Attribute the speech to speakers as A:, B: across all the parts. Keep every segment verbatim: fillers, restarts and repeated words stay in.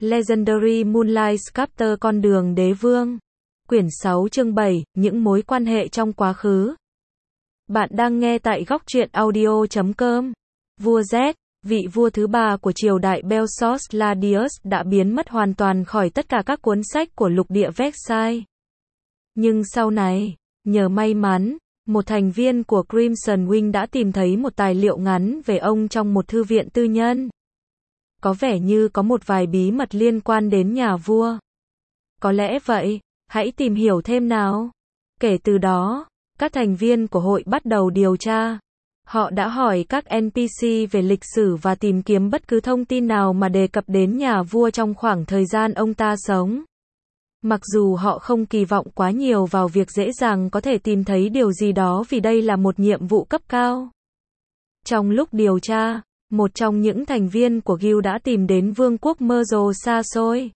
A: Legendary Moonlight Sculptor Con đường đế vương. Quyển sáu chương bảy, những mối quan hệ trong quá khứ. Bạn đang nghe tại góc truyện audio chấm com. Vua Z, vị vua thứ ba của triều đại Belsos Gladius đã biến mất hoàn toàn khỏi tất cả các cuốn sách của lục địa Versailles. Nhưng sau này, nhờ may mắn, một thành viên của Crimson Wing đã tìm thấy một tài liệu ngắn về ông trong một thư viện tư nhân. Có vẻ như có một vài bí mật liên quan đến nhà vua. Có lẽ vậy, hãy tìm hiểu thêm nào. Kể từ đó, các thành viên của hội bắt đầu điều tra. Họ đã hỏi các en pê xê về lịch sử và tìm kiếm bất cứ thông tin nào mà đề cập đến nhà vua trong khoảng thời gian ông ta sống. Mặc dù họ không kỳ vọng quá nhiều vào việc dễ dàng có thể tìm thấy điều gì đó vì đây là một nhiệm vụ cấp cao. Trong lúc điều tra, một trong những thành viên của Guild đã tìm đến vương quốc Merle xa xôi,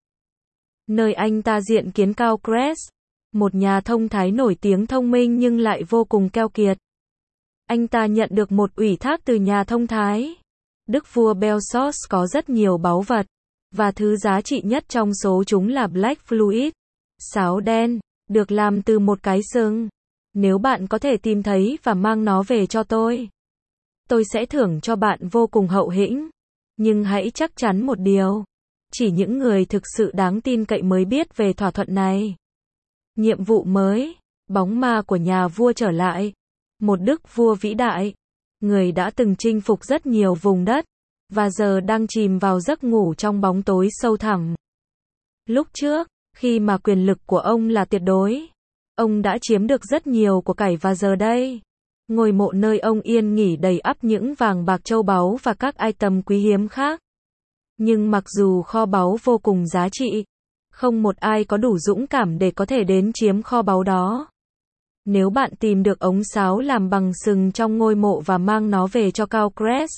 A: nơi anh ta diện kiến Count Cress, một nhà thông thái nổi tiếng thông minh nhưng lại vô cùng keo kiệt. Anh ta nhận được một ủy thác từ nhà thông thái. Đức vua Belsos có rất nhiều báu vật, và thứ giá trị nhất trong số chúng là Black Fluid, sáo đen, được làm từ một cái sừng. Nếu bạn có thể tìm thấy và mang nó về cho tôi, tôi sẽ thưởng cho bạn vô cùng hậu hĩnh. Nhưng hãy chắc chắn một điều, chỉ những người thực sự đáng tin cậy mới biết về thỏa thuận này. Nhiệm vụ mới, bóng ma của nhà vua trở lại. Một đức vua vĩ đại, người đã từng chinh phục rất nhiều vùng đất, và giờ đang chìm vào giấc ngủ trong bóng tối sâu thẳm. Lúc trước, khi mà quyền lực của ông là tuyệt đối, ông đã chiếm được rất nhiều của cải và giờ đây, ngôi mộ nơi ông yên nghỉ đầy ắp những vàng bạc châu báu và các item quý hiếm khác. Nhưng mặc dù kho báu vô cùng giá trị, không một ai có đủ dũng cảm để có thể đến chiếm kho báu đó. Nếu bạn tìm được ống sáo làm bằng sừng trong ngôi mộ và mang nó về cho Count Cress,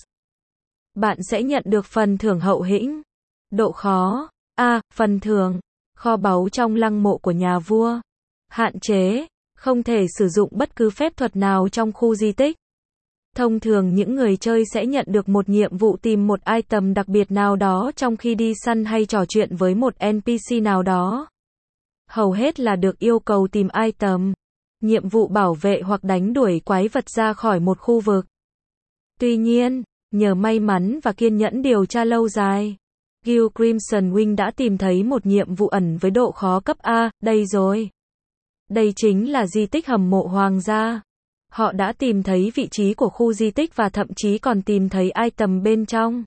A: bạn sẽ nhận được phần thưởng hậu hĩnh. Độ khó. A. Phần thưởng. Kho báu trong lăng mộ của nhà vua. Hạn chế. Không thể sử dụng bất cứ phép thuật nào trong khu di tích. Thông thường những người chơi sẽ nhận được một nhiệm vụ tìm một item đặc biệt nào đó trong khi đi săn hay trò chuyện với một en pê xê nào đó. Hầu hết là được yêu cầu tìm item. Nhiệm vụ bảo vệ hoặc đánh đuổi quái vật ra khỏi một khu vực. Tuy nhiên, nhờ may mắn và kiên nhẫn điều tra lâu dài, Guild Crimson Wing đã tìm thấy một nhiệm vụ ẩn với độ khó cấp A, đây rồi. Đây chính là di tích hầm mộ hoàng gia. Họ đã tìm thấy vị trí của khu di tích và thậm chí còn tìm thấy item bên trong.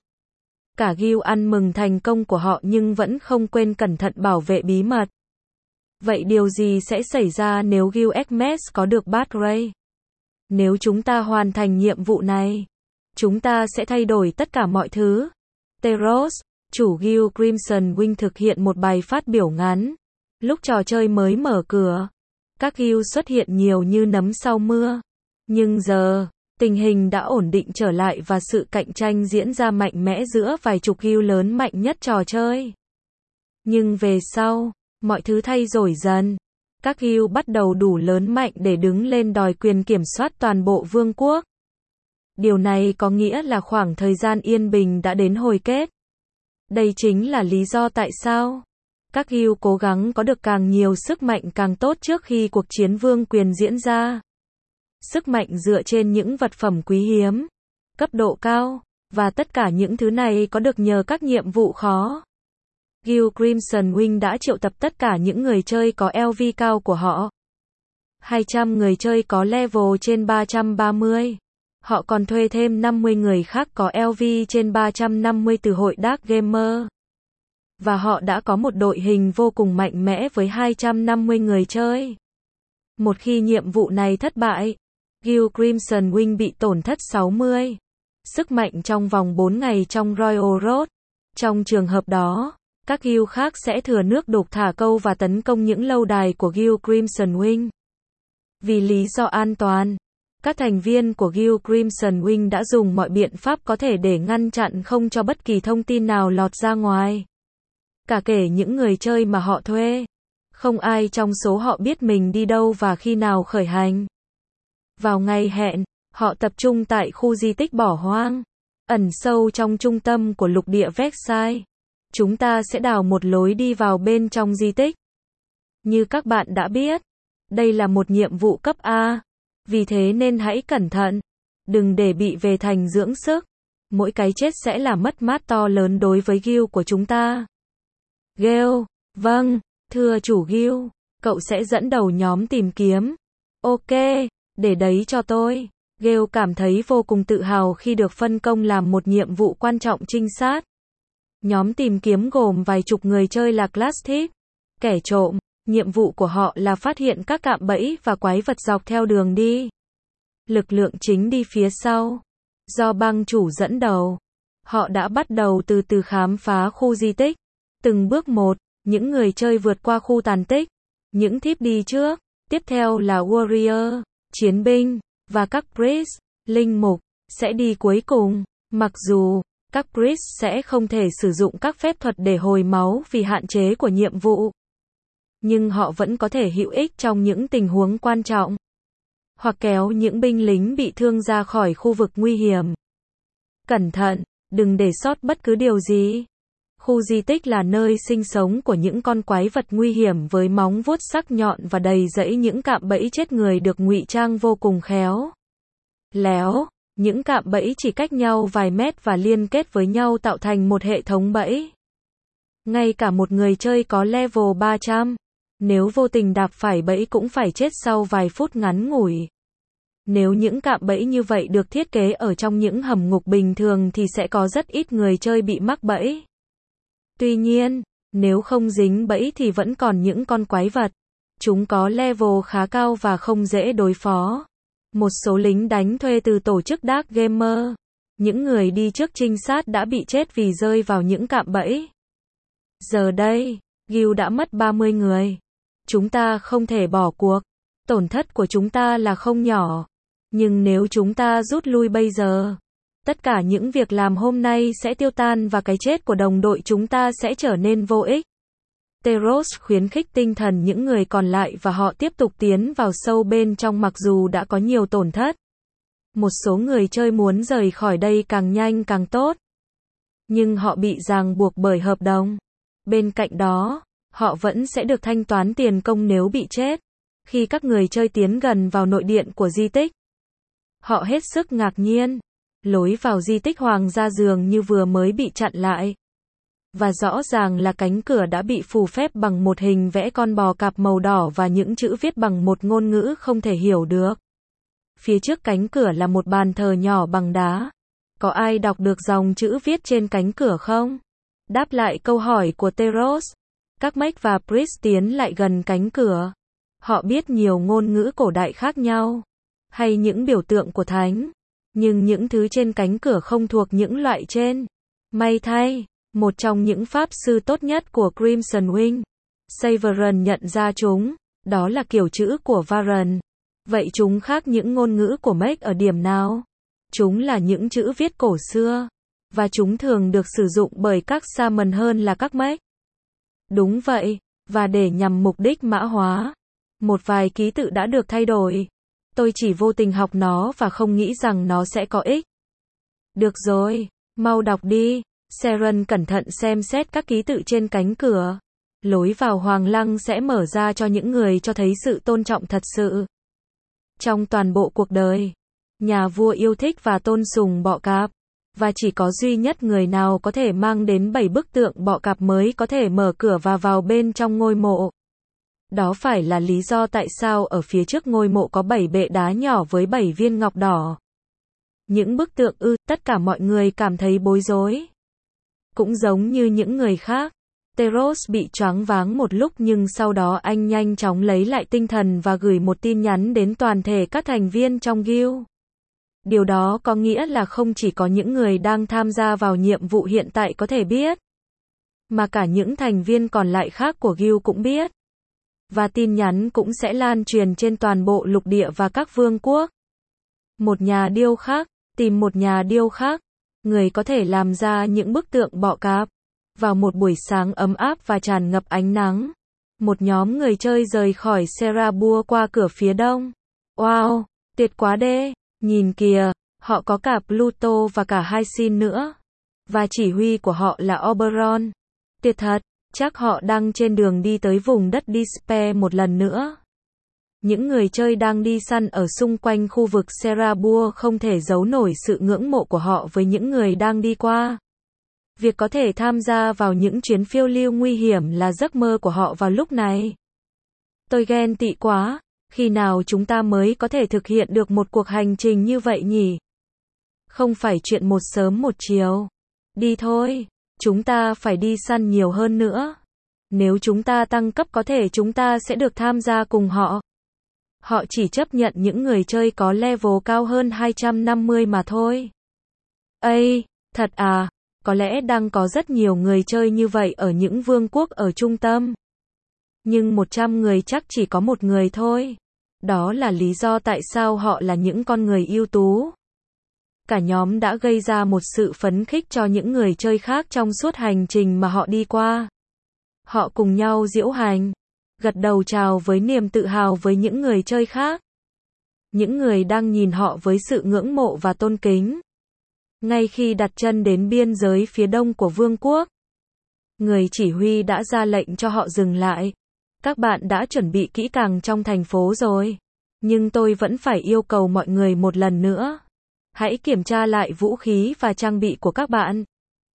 A: Cả Guild ăn mừng thành công của họ nhưng vẫn không quên cẩn thận bảo vệ bí mật. Vậy điều gì sẽ xảy ra nếu Guild Hermes có được bát Ray? Nếu chúng ta hoàn thành nhiệm vụ này, chúng ta sẽ thay đổi tất cả mọi thứ. Teros, chủ Guild Crimson Wing thực hiện một bài phát biểu ngắn. Lúc trò chơi mới mở cửa, các guild xuất hiện nhiều như nấm sau mưa. Nhưng giờ, tình hình đã ổn định trở lại và sự cạnh tranh diễn ra mạnh mẽ giữa vài chục guild lớn mạnh nhất trò chơi. Nhưng về sau, mọi thứ thay đổi dần. Các guild bắt đầu đủ lớn mạnh để đứng lên đòi quyền kiểm soát toàn bộ vương quốc. Điều này có nghĩa là khoảng thời gian yên bình đã đến hồi kết. Đây chính là lý do tại sao các guild cố gắng có được càng nhiều sức mạnh càng tốt trước khi cuộc chiến vương quyền diễn ra. Sức mạnh dựa trên những vật phẩm quý hiếm, cấp độ cao, và tất cả những thứ này có được nhờ các nhiệm vụ khó. Guild Crimson Wing đã triệu tập tất cả những người chơi có lờ vê cao của họ. hai trăm người chơi có level trên ba trăm ba mươi. Họ còn thuê thêm năm mươi người khác có lờ vê trên ba trăm năm mươi từ hội Dark Gamer. Và họ đã có một đội hình vô cùng mạnh mẽ với hai trăm năm mươi người chơi. Một khi nhiệm vụ này thất bại, Guild Crimson Wing bị tổn thất sáu mươi sức mạnh trong vòng bốn ngày trong Royal Road. Trong trường hợp đó, các guild khác sẽ thừa nước đục thả câu và tấn công những lâu đài của Guild Crimson Wing. Vì lý do an toàn, các thành viên của Guild Crimson Wing đã dùng mọi biện pháp có thể để ngăn chặn không cho bất kỳ thông tin nào lọt ra ngoài. Cả kể những người chơi mà họ thuê. Không ai trong số họ biết mình đi đâu và khi nào khởi hành. Vào ngày hẹn, họ tập trung tại khu di tích bỏ hoang, ẩn sâu trong trung tâm của lục địa Versailles. chúng ta sẽ đào một lối đi vào bên trong di tích. Như các bạn đã biết, đây là một nhiệm vụ cấp A, vì thế nên hãy cẩn thận, đừng để bị về thành dưỡng sức. Mỗi cái chết sẽ là mất mát to lớn đối với guild của chúng ta. Gale, vâng, thưa chủ guild, cậu sẽ dẫn đầu nhóm tìm kiếm. Ok, để đấy cho tôi. Gale cảm thấy vô cùng tự hào khi được phân công làm một nhiệm vụ quan trọng trinh sát. Nhóm tìm kiếm gồm vài chục người chơi là class thief, kẻ trộm. Nhiệm vụ của họ là phát hiện các cạm bẫy và quái vật dọc theo đường đi. Lực lượng chính đi phía sau, do bang chủ dẫn đầu. Họ đã bắt đầu từ từ khám phá khu di tích. Từng bước một, những người chơi vượt qua khu tàn tích. Những thiếp đi trước, tiếp theo là warrior, chiến binh, và các priest, linh mục, sẽ đi cuối cùng. Mặc dù, các priest sẽ không thể sử dụng các phép thuật để hồi máu vì hạn chế của nhiệm vụ. Nhưng họ vẫn có thể hữu ích trong những tình huống quan trọng. Hoặc kéo những binh lính bị thương ra khỏi khu vực nguy hiểm. Cẩn thận, đừng để sót bất cứ điều gì. Khu di tích là nơi sinh sống của những con quái vật nguy hiểm với móng vuốt sắc nhọn và đầy rẫy những cạm bẫy chết người được ngụy trang vô cùng khéo léo. Những cạm bẫy chỉ cách nhau vài mét và liên kết với nhau tạo thành một hệ thống bẫy. Ngay cả một người chơi có level ba trăm, nếu vô tình đạp phải bẫy cũng phải chết sau vài phút ngắn ngủi. Nếu những cạm bẫy như vậy được thiết kế ở trong những hầm ngục bình thường thì sẽ có rất ít người chơi bị mắc bẫy. Tuy nhiên, nếu không dính bẫy thì vẫn còn những con quái vật. Chúng có level khá cao và không dễ đối phó. Một số lính đánh thuê từ tổ chức Dark Gamer, những người đi trước trinh sát đã bị chết vì rơi vào những cạm bẫy. Giờ đây, guild đã mất ba mươi người. Chúng ta không thể bỏ cuộc. Tổn thất của chúng ta là không nhỏ. Nhưng nếu chúng ta rút lui bây giờ, tất cả những việc làm hôm nay sẽ tiêu tan và cái chết của đồng đội chúng ta sẽ trở nên vô ích. Teros khuyến khích tinh thần những người còn lại và họ tiếp tục tiến vào sâu bên trong mặc dù đã có nhiều tổn thất. Một số người chơi muốn rời khỏi đây càng nhanh càng tốt. Nhưng họ bị ràng buộc bởi hợp đồng. Bên cạnh đó, họ vẫn sẽ được thanh toán tiền công nếu bị chết. Khi các người chơi tiến gần vào nội điện của di tích, họ hết sức ngạc nhiên. Lối vào di tích hoàng gia dường như vừa mới bị chặn lại. Và rõ ràng là cánh cửa đã bị phù phép bằng một hình vẽ con bò cạp màu đỏ và những chữ viết bằng một ngôn ngữ không thể hiểu được. Phía trước cánh cửa là một bàn thờ nhỏ bằng đá. Có ai đọc được dòng chữ viết trên cánh cửa không? Đáp lại câu hỏi của Teros, các mage và priest tiến lại gần cánh cửa. Họ biết nhiều ngôn ngữ cổ đại khác nhau, hay những biểu tượng của thánh. Nhưng những thứ trên cánh cửa không thuộc những loại trên. May thay, một trong những pháp sư tốt nhất của Crimson Wing, Severin nhận ra chúng. Đó là kiểu chữ của Varen. Vậy chúng khác những ngôn ngữ của mage ở điểm nào? Chúng là những chữ viết cổ xưa, và chúng thường được sử dụng bởi các shaman hơn là các mage. Đúng vậy, và để nhằm mục đích mã hóa, một vài ký tự đã được thay đổi. Tôi chỉ vô tình học nó và không nghĩ rằng nó sẽ có ích. Được rồi, mau đọc đi. Seren cẩn thận xem xét các ký tự trên cánh cửa. Lối vào hoàng lăng sẽ mở ra cho những người cho thấy sự tôn trọng thật sự. Trong toàn bộ cuộc đời, nhà vua yêu thích và tôn sùng bọ cạp. Và chỉ có duy nhất người nào có thể mang đến bảy bức tượng bọ cạp mới có thể mở cửa và vào bên trong ngôi mộ. Đó phải là lý do tại sao ở phía trước ngôi mộ có bảy bệ đá nhỏ với bảy viên ngọc đỏ. Những bức tượng ư, tất cả mọi người cảm thấy bối rối. Cũng giống như những người khác, Teros bị choáng váng một lúc nhưng sau đó anh nhanh chóng lấy lại tinh thần và gửi một tin nhắn đến toàn thể các thành viên trong guild. Điều đó có nghĩa là không chỉ có những người đang tham gia vào nhiệm vụ hiện tại có thể biết, mà cả những thành viên còn lại khác của guild cũng biết. Và tin nhắn cũng sẽ lan truyền trên toàn bộ lục địa và các vương quốc. Một nhà điêu khắc, tìm một nhà điêu khắc, người có thể làm ra những bức tượng bọ cạp. Vào một buổi sáng ấm áp và tràn ngập ánh nắng, một nhóm người chơi rời khỏi Serabua qua cửa phía đông. Wow, tuyệt quá đê, nhìn kìa, họ có cả Pluto và cả Hyacin nữa. Và chỉ huy của họ là Oberon. Tuyệt thật, chắc họ đang trên đường đi tới vùng đất Despair một lần nữa. Những người chơi đang đi săn ở xung quanh khu vực Serabur không thể giấu nổi sự ngưỡng mộ của họ với những người đang đi qua. Việc có thể tham gia vào những chuyến phiêu lưu nguy hiểm là giấc mơ của họ vào lúc này. Tôi ghen tị quá, khi nào chúng ta mới có thể thực hiện được một cuộc hành trình như vậy nhỉ? Không phải chuyện một sớm một chiều. Đi thôi, chúng ta phải đi săn nhiều hơn nữa. Nếu chúng ta tăng cấp có thể chúng ta sẽ được tham gia cùng họ. Họ chỉ chấp nhận những người chơi có level cao hơn hai trăm năm mươi mà thôi. Ây, thật à, có lẽ đang có rất nhiều người chơi như vậy ở những vương quốc ở trung tâm. Nhưng một trăm người chắc chỉ có một người thôi. Đó là lý do tại sao họ là những con người ưu tú. Cả nhóm đã gây ra một sự phấn khích cho những người chơi khác trong suốt hành trình mà họ đi qua. Họ cùng nhau diễu hành, gật đầu chào với niềm tự hào với những người chơi khác. Những người đang nhìn họ với sự ngưỡng mộ và tôn kính. Ngay khi đặt chân đến biên giới phía đông của vương quốc, người chỉ huy đã ra lệnh cho họ dừng lại. Các bạn đã chuẩn bị kỹ càng trong thành phố rồi. Nhưng tôi vẫn phải yêu cầu mọi người một lần nữa. Hãy kiểm tra lại vũ khí và trang bị của các bạn.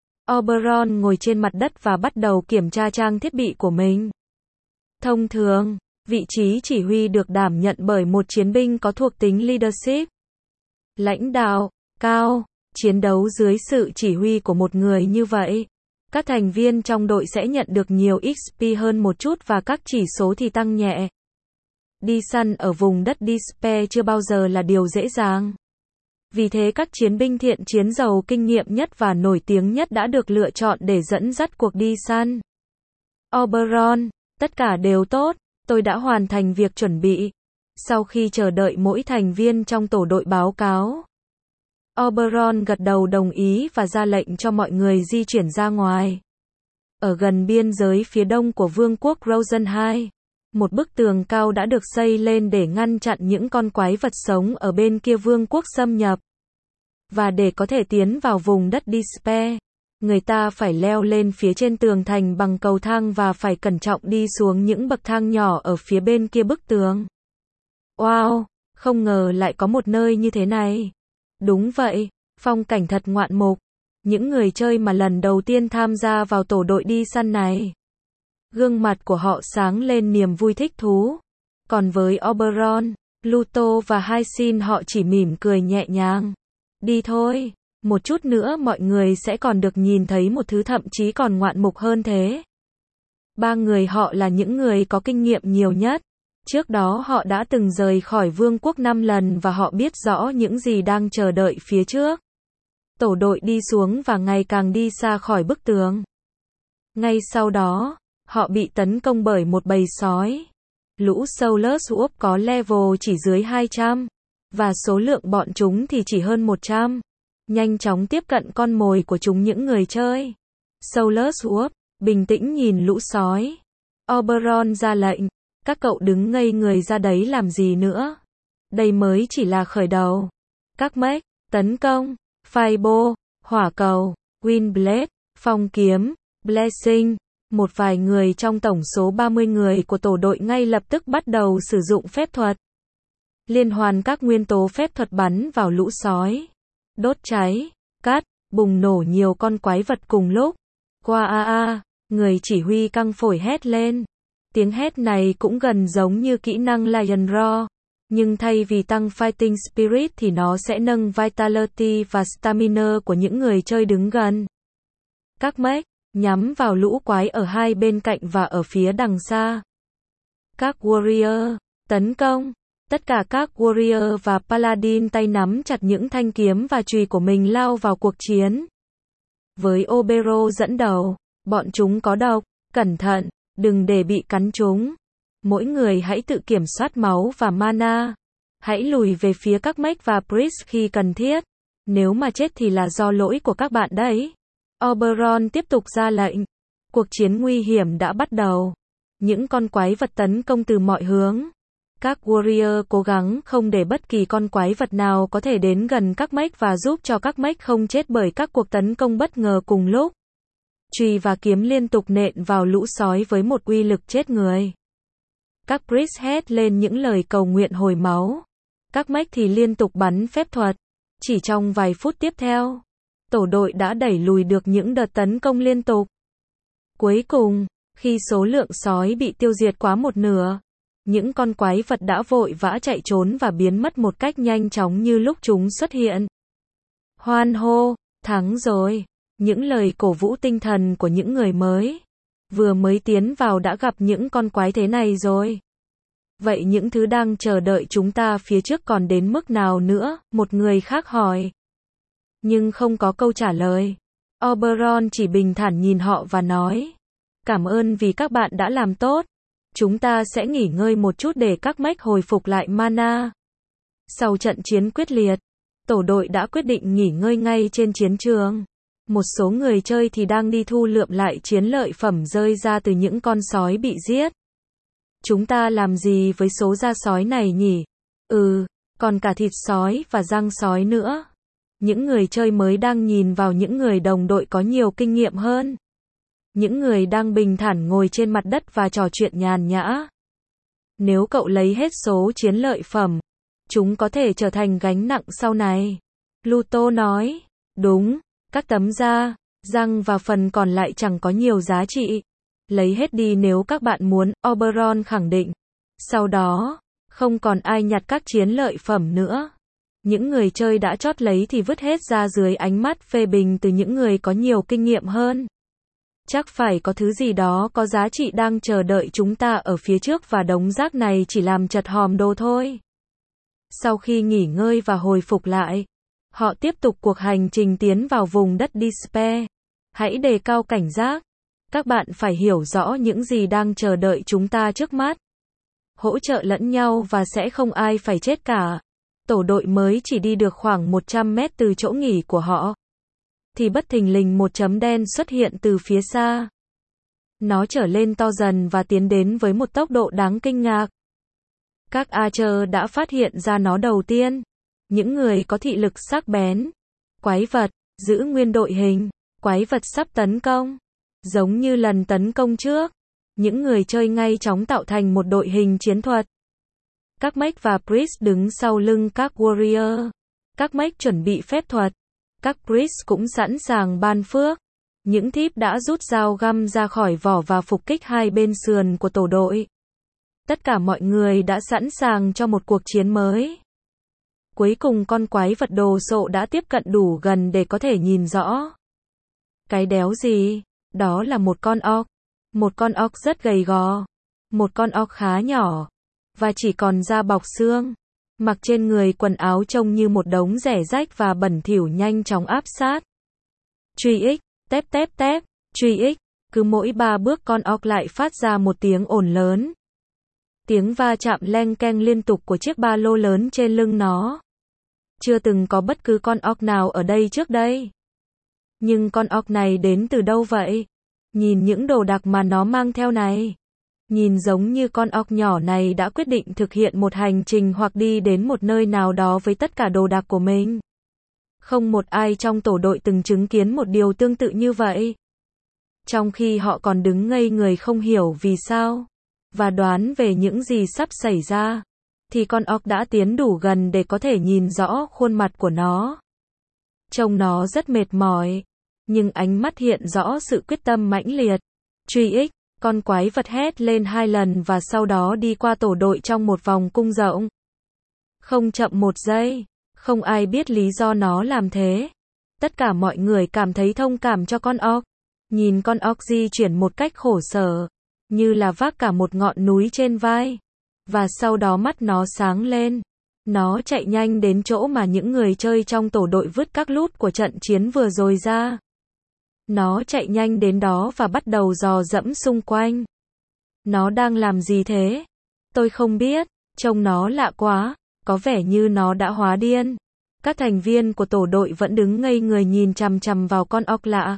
A: Oberon ngồi trên mặt đất và bắt đầu kiểm tra trang thiết bị của mình. Thông thường, vị trí chỉ huy được đảm nhận bởi một chiến binh có thuộc tính leadership, lãnh đạo, cao, chiến đấu dưới sự chỉ huy của một người như vậy. Các thành viên trong đội sẽ nhận được nhiều ích pê hơn một chút và các chỉ số thì tăng nhẹ. Đi săn ở vùng đất Despair chưa bao giờ là điều dễ dàng. Vì thế các chiến binh thiện chiến giàu kinh nghiệm nhất và nổi tiếng nhất đã được lựa chọn để dẫn dắt cuộc đi săn. Oberon, tất cả đều tốt, tôi đã hoàn thành việc chuẩn bị. Sau khi chờ đợi mỗi thành viên trong tổ đội báo cáo, Oberon gật đầu đồng ý và ra lệnh cho mọi người di chuyển ra ngoài. Ở gần biên giới phía đông của vương quốc Rosen hai, một bức tường cao đã được xây lên để ngăn chặn những con quái vật sống ở bên kia vương quốc xâm nhập. Và để có thể tiến vào vùng đất Despair, người ta phải leo lên phía trên tường thành bằng cầu thang và phải cẩn trọng đi xuống những bậc thang nhỏ ở phía bên kia bức tường. Wow, không ngờ lại có một nơi như thế này. Đúng vậy, phong cảnh thật ngoạn mục. Những người chơi mà lần đầu tiên tham gia vào tổ đội đi săn này, gương mặt của họ sáng lên niềm vui thích thú. Còn với Oberon, Pluto và Hyacinth họ chỉ mỉm cười nhẹ nhàng. Đi thôi, một chút nữa mọi người sẽ còn được nhìn thấy một thứ thậm chí còn ngoạn mục hơn thế. Ba người họ là những người có kinh nghiệm nhiều nhất. Trước đó họ đã từng rời khỏi vương quốc năm lần và họ biết rõ những gì đang chờ đợi phía trước. Tổ đội đi xuống và ngày càng đi xa khỏi bức tường. Ngay sau đó, họ bị tấn công bởi một bầy sói. Lũ Soulless Wolf có level chỉ dưới hai trăm, và số lượng bọn chúng thì chỉ hơn một trăm. Nhanh chóng tiếp cận con mồi của chúng những người chơi. Soulless Wolf, bình tĩnh nhìn lũ sói. Oberon ra lệnh, các cậu đứng ngây người ra đấy làm gì nữa. Đây mới chỉ là khởi đầu. Các mech, tấn công, Fireball, hỏa cầu, Windblade, phong kiếm, Blessing. Một vài người trong tổng số ba mươi người của tổ đội ngay lập tức bắt đầu sử dụng phép thuật. Liên hoàn các nguyên tố phép thuật bắn vào lũ sói. Đốt cháy, cắt, bùng nổ nhiều con quái vật cùng lúc. Qua a a, người chỉ huy căng phổi hét lên. Tiếng hét này cũng gần giống như kỹ năng Lion Roar. Nhưng thay vì tăng Fighting Spirit thì nó sẽ nâng Vitality và Stamina của những người chơi đứng gần. Các mech nhắm vào lũ quái ở hai bên cạnh và ở phía đằng xa. Các Warrior tấn công. Tất cả các Warrior và Paladin tay nắm chặt những thanh kiếm và chùy của mình lao vào cuộc chiến. Với Obero dẫn đầu, bọn chúng có độc, cẩn thận, đừng để bị cắn chúng. Mỗi người hãy tự kiểm soát máu và mana. Hãy lùi về phía các mech và priest khi cần thiết. Nếu mà chết thì là do lỗi của các bạn đấy. Oberon tiếp tục ra lệnh. Cuộc chiến nguy hiểm đã bắt đầu. Những con quái vật tấn công từ mọi hướng. Các warrior cố gắng không để bất kỳ con quái vật nào có thể đến gần các mech và giúp cho các mech không chết bởi các cuộc tấn công bất ngờ cùng lúc. chùy và kiếm liên tục nện vào lũ sói với một uy lực chết người. Các priest hét lên những lời cầu nguyện hồi máu. Các mech thì liên tục bắn phép thuật. Chỉ trong vài phút tiếp theo, tổ đội đã đẩy lùi được những đợt tấn công liên tục. Cuối cùng, khi số lượng sói bị tiêu diệt quá một nửa, những con quái vật đã vội vã chạy trốn và biến mất một cách nhanh chóng như lúc chúng xuất hiện. Hoan hô, thắng rồi. Những lời cổ vũ tinh thần của những người mới. Vừa mới tiến vào đã gặp những con quái thế này rồi. Vậy những thứ đang chờ đợi chúng ta phía trước còn đến mức nào nữa? Một người khác hỏi. Nhưng không có câu trả lời. Oberon chỉ bình thản nhìn họ và nói. Cảm ơn vì các bạn đã làm tốt. Chúng ta sẽ nghỉ ngơi một chút để các mech hồi phục lại mana. Sau trận chiến quyết liệt, tổ đội đã quyết định nghỉ ngơi ngay trên chiến trường. Một số người chơi thì đang đi thu lượm lại chiến lợi phẩm rơi ra từ những con sói bị giết. Chúng ta làm gì với số da sói này nhỉ? Ừ, còn cả thịt sói và răng sói nữa. Những người chơi mới đang nhìn vào những người đồng đội có nhiều kinh nghiệm hơn. Những người đang bình thản ngồi trên mặt đất và trò chuyện nhàn nhã. Nếu cậu lấy hết số chiến lợi phẩm, chúng có thể trở thành gánh nặng sau này. Pluto nói, đúng, các tấm da, răng và phần còn lại chẳng có nhiều giá trị. Lấy hết đi nếu các bạn muốn, Oberon khẳng định. Sau đó, không còn ai nhặt các chiến lợi phẩm nữa. Những người chơi đã chót lấy thì vứt hết ra dưới ánh mắt phê bình từ những người có nhiều kinh nghiệm hơn. Chắc phải có thứ gì đó có giá trị đang chờ đợi chúng ta ở phía trước và đống rác này chỉ làm chật hòm đồ thôi. Sau khi nghỉ ngơi và hồi phục lại, họ tiếp tục cuộc hành trình tiến vào vùng đất Despair. Hãy đề cao cảnh giác. Các bạn phải hiểu rõ những gì đang chờ đợi chúng ta trước mắt. Hỗ trợ lẫn nhau và sẽ không ai phải chết cả. Tổ đội mới chỉ đi được khoảng một trăm mét từ chỗ nghỉ của họ. Thì bất thình lình một chấm đen xuất hiện từ phía xa. Nó trở lên to dần và tiến đến với một tốc độ đáng kinh ngạc. Các Archer đã phát hiện ra nó đầu tiên. Những người có thị lực sắc bén. Quái vật, giữ nguyên đội hình. Quái vật sắp tấn công. Giống như lần tấn công trước, những người chơi ngay chóng tạo thành một đội hình chiến thuật. Các mech và priest đứng sau lưng các warrior. Các mech chuẩn bị phép thuật. Các priest cũng sẵn sàng ban phước. Những thiếp đã rút dao găm ra khỏi vỏ và phục kích hai bên sườn của tổ đội. Tất cả mọi người đã sẵn sàng cho một cuộc chiến mới. Cuối cùng con quái vật đồ sộ đã tiếp cận đủ gần để có thể nhìn rõ. Cái đéo gì? Đó là một con orc. Một con orc rất gầy gò. Một con orc khá nhỏ. Và chỉ còn da bọc xương. Mặc trên người quần áo trông như một đống rẻ rách và bẩn thỉu nhanh chóng áp sát. Truy ích, tép tép tép, truy ích. Cứ mỗi ba bước con orc lại phát ra một tiếng ồn lớn. Tiếng va chạm leng keng liên tục của chiếc ba lô lớn trên lưng nó. Chưa từng có bất cứ con orc nào ở đây trước đây. Nhưng con orc này đến từ đâu vậy? Nhìn những đồ đạc mà nó mang theo này. Nhìn giống như con orc nhỏ này đã quyết định thực hiện một hành trình hoặc đi đến một nơi nào đó với tất cả đồ đạc của mình. Không một ai trong tổ đội từng chứng kiến một điều tương tự như vậy. Trong khi họ còn đứng ngây người không hiểu vì sao, và đoán về những gì sắp xảy ra, thì con orc đã tiến đủ gần để có thể nhìn rõ khuôn mặt của nó. Trông nó rất mệt mỏi, nhưng ánh mắt hiện rõ sự quyết tâm mãnh liệt. Truy ích, con quái vật hét lên hai lần và sau đó đi qua tổ đội trong một vòng cung rộng. Không chậm một giây, không ai biết lý do nó làm thế. Tất cả mọi người cảm thấy thông cảm cho con orc. Nhìn con orc di chuyển một cách khổ sở, như là vác cả một ngọn núi trên vai. Và sau đó mắt nó sáng lên. Nó chạy nhanh đến chỗ mà những người chơi trong tổ đội vứt các loot của trận chiến vừa rồi ra. Nó chạy nhanh đến đó và bắt đầu dò dẫm xung quanh. Nó đang làm gì thế? Tôi không biết, trông nó lạ quá, có vẻ như nó đã hóa điên. Các thành viên của tổ đội vẫn đứng ngây người nhìn chằm chằm vào con orc lạ.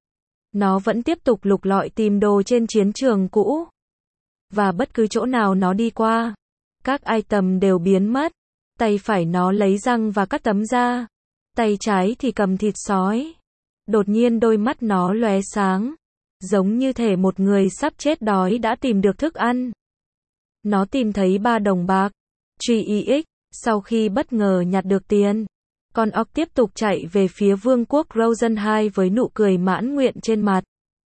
A: Nó vẫn tiếp tục lục lọi tìm đồ trên chiến trường cũ. Và bất cứ chỗ nào nó đi qua, các item đều biến mất. Tay phải nó lấy răng và cắt tấm da. Tay trái thì cầm thịt sói. Đột nhiên đôi mắt nó lóe sáng. giống như thể một người sắp chết đói đã tìm được thức ăn. Nó tìm thấy ba đồng bạc. Truy ix, sau khi bất ngờ nhặt được tiền, con óc tiếp tục chạy về phía vương quốc Rosenheim với nụ cười mãn nguyện trên mặt.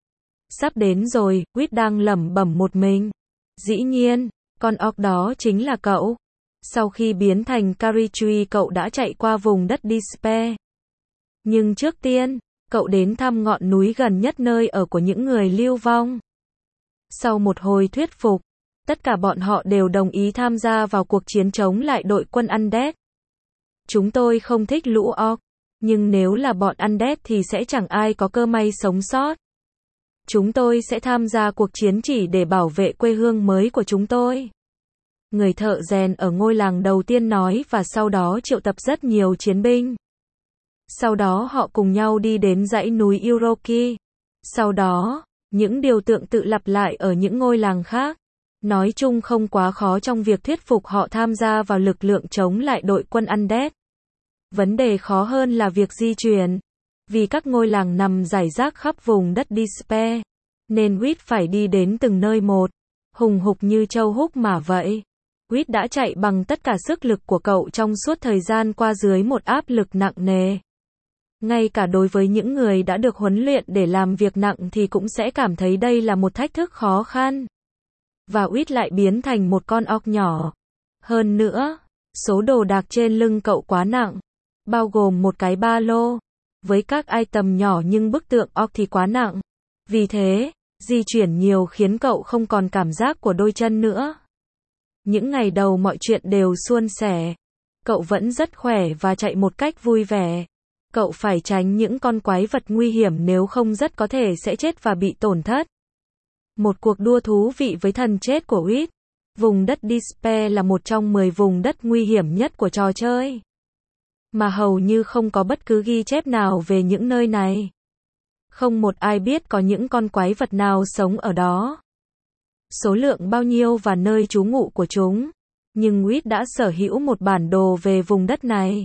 A: Sắp đến rồi, Quýt đang lẩm bẩm một mình. Dĩ nhiên, con óc đó chính là cậu. Sau khi biến thành Carriachui, cậu đã chạy qua vùng đất Despair. Nhưng trước tiên, cậu đến thăm ngọn núi gần nhất nơi ở của những người lưu vong. Sau một hồi thuyết phục, tất cả bọn họ đều đồng ý tham gia vào cuộc chiến chống lại đội quân Undead. Chúng tôi không thích lũ orc, nhưng nếu là bọn Undead thì sẽ chẳng ai có cơ may sống sót. Chúng tôi sẽ tham gia cuộc chiến chỉ để bảo vệ quê hương mới của chúng tôi. Người thợ rèn ở ngôi làng đầu tiên nói, và sau đó triệu tập rất nhiều chiến binh. Sau đó họ cùng nhau đi đến dãy núi Uroki. Sau đó, những điều tương tự lặp lại ở những ngôi làng khác. Nói chung không quá khó trong việc thuyết phục họ tham gia vào lực lượng chống lại đội quân Undead. Vấn đề khó hơn là việc di chuyển. Vì các ngôi làng nằm rải rác khắp vùng đất Despair, nên Quýt phải đi đến từng nơi một, hùng hục như trâu húc mà vậy. Quýt đã chạy bằng tất cả sức lực của cậu trong suốt thời gian qua dưới một áp lực nặng nề. Ngay cả đối với những người đã được huấn luyện để làm việc nặng thì cũng sẽ cảm thấy đây là một thách thức khó khăn. Và Quýt lại biến thành một con orc nhỏ. Hơn nữa, số đồ đạc trên lưng cậu quá nặng, bao gồm một cái ba lô, với các item nhỏ nhưng bức tượng orc thì quá nặng. Vì thế, di chuyển nhiều khiến cậu không còn cảm giác của đôi chân nữa. Những ngày đầu mọi chuyện đều suôn sẻ. Cậu vẫn rất khỏe và chạy một cách vui vẻ. Cậu phải tránh những con quái vật nguy hiểm, nếu không rất có thể sẽ chết và bị tổn thất. Một cuộc đua thú vị với thần chết của Quýt. Vùng đất Despair là một trong mười vùng đất nguy hiểm nhất của trò chơi. Mà hầu như không có bất cứ ghi chép nào về những nơi này. Không một ai biết có những con quái vật nào sống ở đó. Số lượng bao nhiêu và nơi trú ngụ của chúng. Nhưng Quýt đã sở hữu một bản đồ về vùng đất này.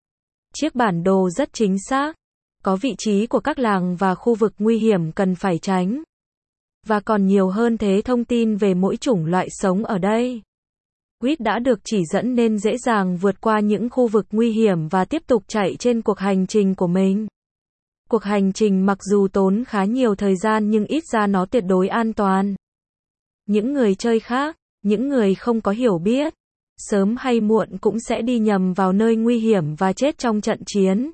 A: Chiếc bản đồ rất chính xác. Có vị trí của các làng và khu vực nguy hiểm cần phải tránh. Và còn nhiều hơn thế, thông tin về mỗi chủng loại sống ở đây. Quýt đã được chỉ dẫn nên dễ dàng vượt qua những khu vực nguy hiểm và tiếp tục chạy trên cuộc hành trình của mình. Cuộc hành trình mặc dù tốn khá nhiều thời gian nhưng ít ra nó tuyệt đối an toàn. Những người chơi khác, những người không có hiểu biết, sớm hay muộn cũng sẽ đi nhầm vào nơi nguy hiểm và chết trong trận chiến.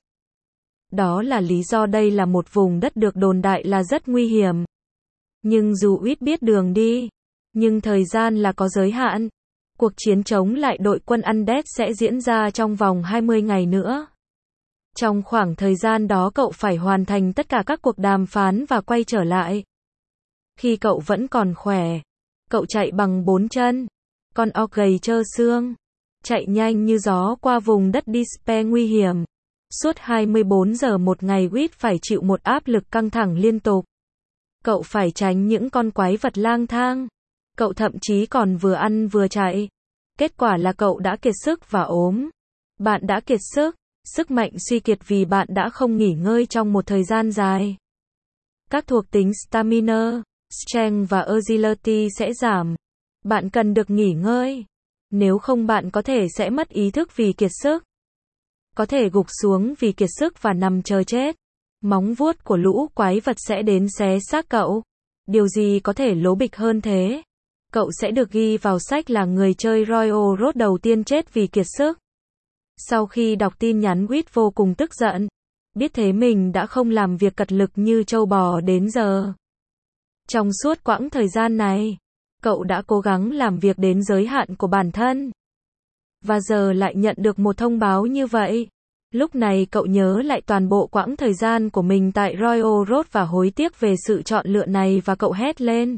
A: Đó là lý do đây là một vùng đất được đồn đại là rất nguy hiểm. Nhưng dù Quýt biết đường đi, nhưng thời gian là có giới hạn. Cuộc chiến chống lại đội quân Undead sẽ diễn ra trong vòng hai mươi ngày nữa. Trong khoảng thời gian đó cậu phải hoàn thành tất cả các cuộc đàm phán và quay trở lại. Khi cậu vẫn còn khỏe, cậu chạy bằng bốn chân. Con orc gầy trơ xương, chạy nhanh như gió qua vùng đất Despair nguy hiểm. Suốt hai mươi bốn giờ một ngày, Quýt phải chịu một áp lực căng thẳng liên tục. Cậu phải tránh những con quái vật lang thang. Cậu thậm chí còn vừa ăn vừa chạy. Kết quả là cậu đã kiệt sức và ốm. Bạn đã kiệt sức, sức mạnh suy kiệt vì bạn đã không nghỉ ngơi trong một thời gian dài. Các thuộc tính Stamina, Strength và Agility sẽ giảm. Bạn cần được nghỉ ngơi. Nếu không bạn có thể sẽ mất ý thức vì kiệt sức. Có thể gục xuống vì kiệt sức và nằm chờ chết. Móng vuốt của lũ quái vật sẽ đến xé xác cậu. Điều gì có thể lố bịch hơn thế? Cậu sẽ được ghi vào sách là người chơi Royal Road đầu tiên chết vì kiệt sức. Sau khi đọc tin nhắn, Quýt vô cùng tức giận. Biết thế mình đã không làm việc cật lực như trâu bò đến giờ. Trong suốt quãng thời gian này, cậu đã cố gắng làm việc đến giới hạn của bản thân. Và giờ lại nhận được một thông báo như vậy. Lúc này cậu nhớ lại toàn bộ quãng thời gian của mình tại Royal Road và hối tiếc về sự chọn lựa này và cậu hét lên.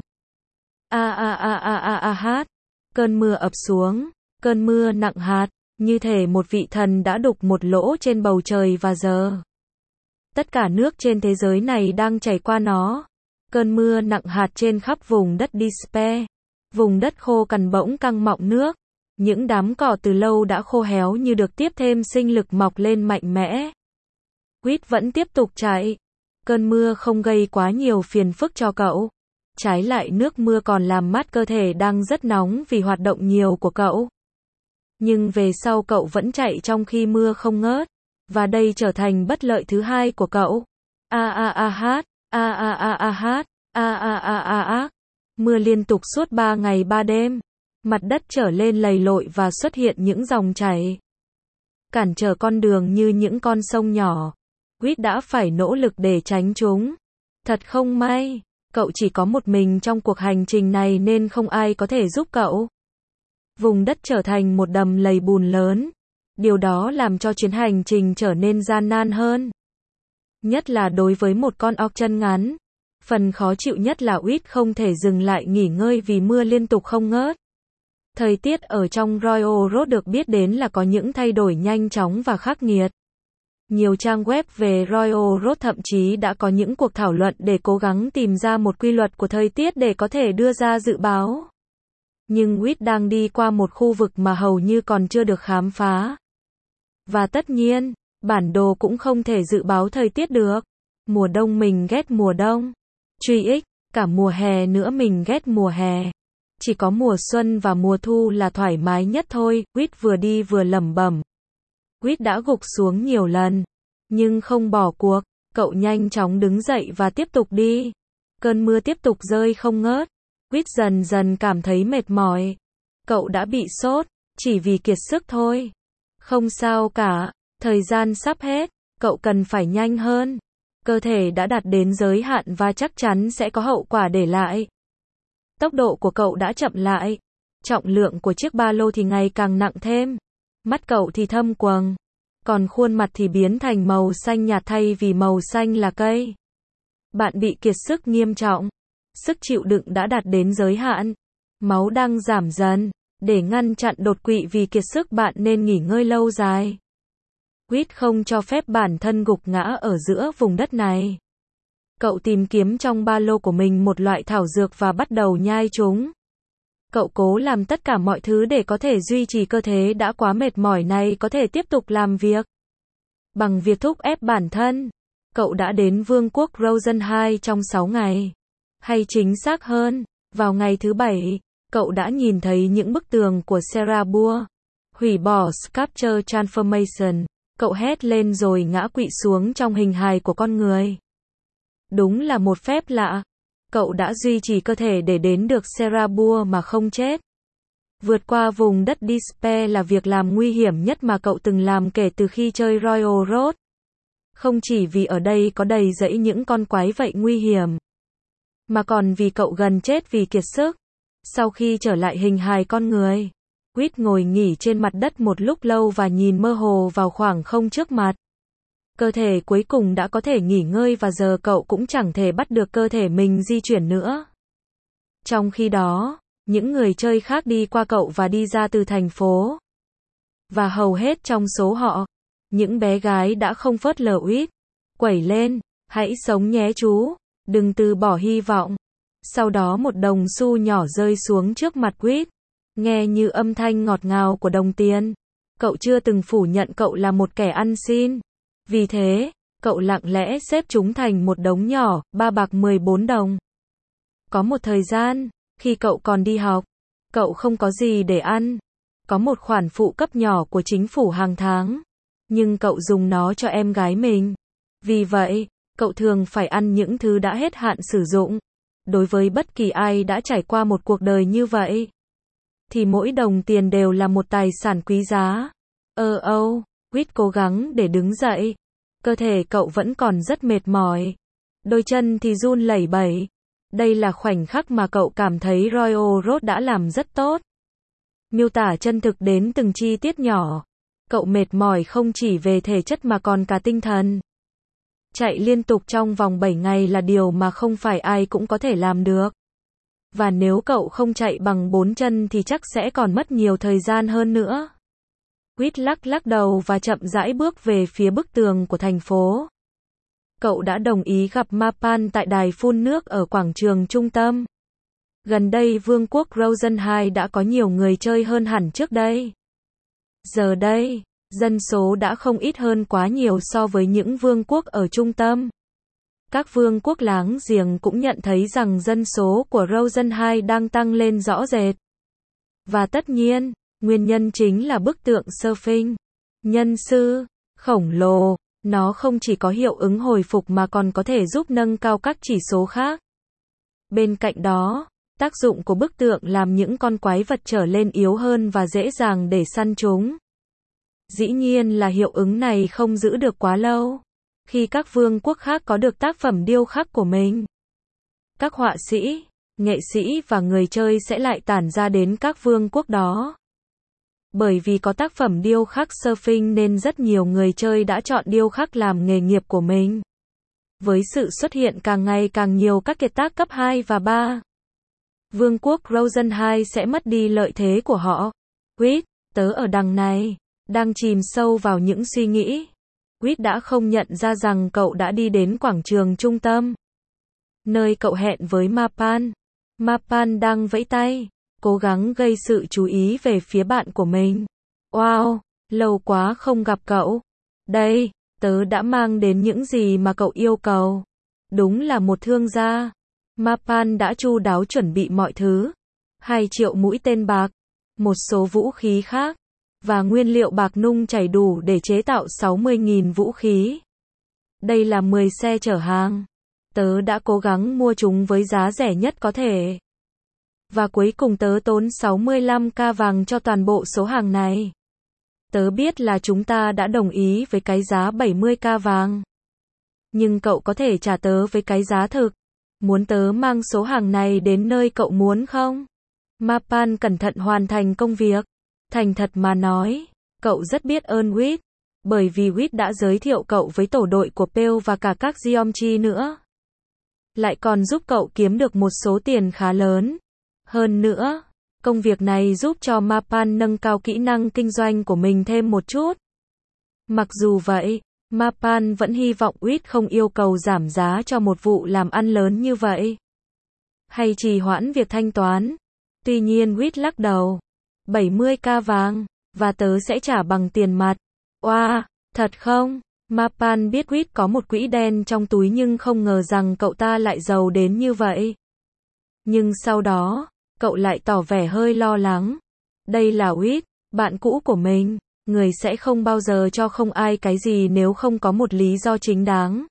A: A a a a a a hát. Cơn mưa ập xuống, cơn mưa nặng hạt, như thể một vị thần đã đục một lỗ trên bầu trời và giờ. Tất cả nước trên thế giới này đang chảy qua nó. Cơn mưa nặng hạt trên khắp vùng đất Despair. Vùng đất khô cằn bỗng căng mọng nước. Những đám cỏ từ lâu đã khô héo như được tiếp thêm sinh lực mọc lên mạnh mẽ. Quýt vẫn tiếp tục chạy. Cơn mưa không gây quá nhiều phiền phức cho cậu. Trái lại nước mưa còn làm mát cơ thể đang rất nóng vì hoạt động nhiều của cậu. Nhưng về sau cậu vẫn chạy trong khi mưa không ngớt. Và đây trở thành bất lợi thứ hai của cậu. A a a hát, a a a a hát, a a a a a. Mưa liên tục suốt ba ngày ba đêm. Mặt đất trở lên lầy lội và xuất hiện những dòng chảy cản trở con đường như những con sông nhỏ. Quýt đã phải nỗ lực để tránh chúng. Thật không may, cậu chỉ có một mình trong cuộc hành trình này nên không ai có thể giúp cậu. Vùng đất trở thành một đầm lầy bùn lớn. Điều đó làm cho chuyến hành trình trở nên gian nan hơn. Nhất là đối với một con ọc chân ngắn. Phần khó chịu nhất là Quýt không thể dừng lại nghỉ ngơi vì mưa liên tục không ngớt. Thời tiết ở trong Royal Road được biết đến là có những thay đổi nhanh chóng và khắc nghiệt. Nhiều trang web về Royal Road thậm chí đã có những cuộc thảo luận để cố gắng tìm ra một quy luật của thời tiết để có thể đưa ra dự báo. Nhưng Quýt đang đi qua một khu vực mà hầu như còn chưa được khám phá. Và tất nhiên, bản đồ cũng không thể dự báo thời tiết được. Mùa đông mình ghét mùa đông. Truy ích, cả mùa hè nữa mình ghét mùa hè. Chỉ có mùa xuân và mùa thu là thoải mái nhất thôi, Quýt vừa đi vừa lẩm bẩm. Quýt đã gục xuống nhiều lần, nhưng không bỏ cuộc, cậu nhanh chóng đứng dậy và tiếp tục đi. Cơn mưa tiếp tục rơi không ngớt. Quýt dần dần cảm thấy mệt mỏi. Cậu đã bị sốt, chỉ vì kiệt sức thôi. Không sao cả, thời gian sắp hết, cậu cần phải nhanh hơn. Cơ thể đã đạt đến giới hạn và chắc chắn sẽ có hậu quả để lại. Tốc độ của cậu đã chậm lại. Trọng lượng của chiếc ba lô thì ngày càng nặng thêm. Mắt cậu thì thâm quầng. Còn khuôn mặt thì biến thành màu xanh nhạt thay vì màu xanh là cây. Bạn bị kiệt sức nghiêm trọng. Sức chịu đựng đã đạt đến giới hạn. Máu đang giảm dần. Để ngăn chặn đột quỵ vì kiệt sức bạn nên nghỉ ngơi lâu dài. Quýt không cho phép bản thân gục ngã ở giữa vùng đất này. Cậu tìm kiếm trong ba lô của mình một loại thảo dược và bắt đầu nhai chúng. Cậu cố làm tất cả mọi thứ để có thể duy trì cơ thể đã quá mệt mỏi này có thể tiếp tục làm việc. Bằng việc thúc ép bản thân, cậu đã đến Vương quốc Rosen hai trong sáu ngày. Hay chính xác hơn, vào ngày thứ bảy, cậu đã nhìn thấy những bức tường của Serabua. Hủy bỏ Sculpture Transformation. Cậu hét lên rồi ngã quỵ xuống trong hình hài của con người. Đúng là một phép lạ. Cậu đã duy trì cơ thể để đến được Serabua mà không chết. Vượt qua vùng đất Despair là việc làm nguy hiểm nhất mà cậu từng làm kể từ khi chơi Royal Road. Không chỉ vì ở đây có đầy rẫy những con quái vậy nguy hiểm, mà còn vì cậu gần chết vì kiệt sức. Sau khi trở lại hình hài con người, Quýt ngồi nghỉ trên mặt đất một lúc lâu và nhìn mơ hồ vào khoảng không trước mặt. Cơ thể cuối cùng đã có thể nghỉ ngơi và giờ cậu cũng chẳng thể bắt được cơ thể mình di chuyển nữa. Trong khi đó, những người chơi khác đi qua cậu và đi ra từ thành phố. Và hầu hết trong số họ, những bé gái đã không phớt lờ Quýt. Quẩy lên, hãy sống nhé chú, đừng từ bỏ hy vọng. Sau đó một đồng xu nhỏ rơi xuống trước mặt Quýt. Nghe như âm thanh ngọt ngào của đồng tiền. Cậu chưa từng phủ nhận cậu là một kẻ ăn xin. Vì thế, cậu lặng lẽ xếp chúng thành một đống nhỏ, ba bạc mười bốn đồng. Có một thời gian, khi cậu còn đi học, cậu không có gì để ăn. Có một khoản phụ cấp nhỏ của chính phủ hàng tháng. Nhưng cậu dùng nó cho em gái mình. Vì vậy, cậu thường phải ăn những thứ đã hết hạn sử dụng. Đối với bất kỳ ai đã trải qua một cuộc đời như vậy, thì mỗi đồng tiền đều là một tài sản quý giá. Ơ âu, Quýt cố gắng để đứng dậy. Cơ thể cậu vẫn còn rất mệt mỏi. Đôi chân thì run lẩy bẩy. Đây là khoảnh khắc mà cậu cảm thấy Royal Road đã làm rất tốt. Miêu tả chân thực đến từng chi tiết nhỏ. Cậu mệt mỏi không chỉ về thể chất mà còn cả tinh thần. Chạy liên tục trong vòng bảy ngày là điều mà không phải ai cũng có thể làm được. Và nếu cậu không chạy bằng bốn chân thì chắc sẽ còn mất nhiều thời gian hơn nữa. Quýt lắc lắc đầu và chậm rãi bước về phía bức tường của thành phố. Cậu đã đồng ý gặp Mapan tại đài phun nước ở quảng trường trung tâm. Gần đây Vương quốc Rosen hai đã có nhiều người chơi hơn hẳn trước đây. Giờ đây, dân số đã không ít hơn quá nhiều so với những vương quốc ở trung tâm. Các vương quốc láng giềng cũng nhận thấy rằng dân số của Rosenheim đang tăng lên rõ rệt. Và tất nhiên, nguyên nhân chính là bức tượng Surfing nhân sư khổng lồ. Nó không chỉ có hiệu ứng hồi phục mà còn có thể giúp nâng cao các chỉ số khác. Bên cạnh đó, tác dụng của bức tượng làm những con quái vật trở lên yếu hơn và dễ dàng để săn chúng. Dĩ nhiên là hiệu ứng này không giữ được quá lâu. Khi các vương quốc khác có được tác phẩm điêu khắc của mình, các họa sĩ, nghệ sĩ và người chơi sẽ lại tản ra đến các vương quốc đó. Bởi vì có tác phẩm điêu khắc Surfing nên rất nhiều người chơi đã chọn điêu khắc làm nghề nghiệp của mình. Với sự xuất hiện càng ngày càng nhiều các kiệt tác cấp hai và ba, vương quốc Rosenheim sẽ mất đi lợi thế của họ. Quýt, tớ ở đằng này, đang chìm sâu vào những suy nghĩ. Quýt đã không nhận ra rằng cậu đã đi đến quảng trường trung tâm, nơi cậu hẹn với Mapan. Mapan đang vẫy tay, cố gắng gây sự chú ý về phía bạn của mình. Wow, lâu quá không gặp cậu. Đây, tớ đã mang đến những gì mà cậu yêu cầu. Đúng là một thương gia. Mapan đã chu đáo chuẩn bị mọi thứ. hai triệu mũi tên bạc, một số vũ khí khác, và nguyên liệu bạc nung chảy đủ để chế tạo sáu mươi nghìn vũ khí. Đây là mười xe chở hàng. Tớ đã cố gắng mua chúng với giá rẻ nhất có thể. Và cuối cùng tớ tốn sáu mươi lăm k vàng cho toàn bộ số hàng này. Tớ biết là chúng ta đã đồng ý với cái giá bảy mươi k vàng. Nhưng cậu có thể trả tớ với cái giá thực. Muốn tớ mang số hàng này đến nơi cậu muốn không? Mapan cẩn thận hoàn thành công việc. Thành thật mà nói, cậu rất biết ơn Quýt. Bởi vì Quýt đã giới thiệu cậu với tổ đội của Pale và cả các Geomchi nữa. Lại còn giúp cậu kiếm được một số tiền khá lớn. Hơn nữa, công việc này giúp cho Mapan nâng cao kỹ năng kinh doanh của mình thêm một chút. Mặc dù vậy, Mapan vẫn hy vọng Quýt không yêu cầu giảm giá cho một vụ làm ăn lớn như vậy. Hay trì hoãn việc thanh toán. Tuy nhiên Quýt lắc đầu. bảy mươi k vàng, và tớ sẽ trả bằng tiền mặt. Oa, wow, thật không? Mapan biết Quýt có một quỹ đen trong túi nhưng không ngờ rằng cậu ta lại giàu đến như vậy. Nhưng sau đó, cậu lại tỏ vẻ hơi lo lắng. Đây là Quýt, bạn cũ của mình. Người sẽ không bao giờ cho không ai cái gì nếu không có một lý do chính đáng.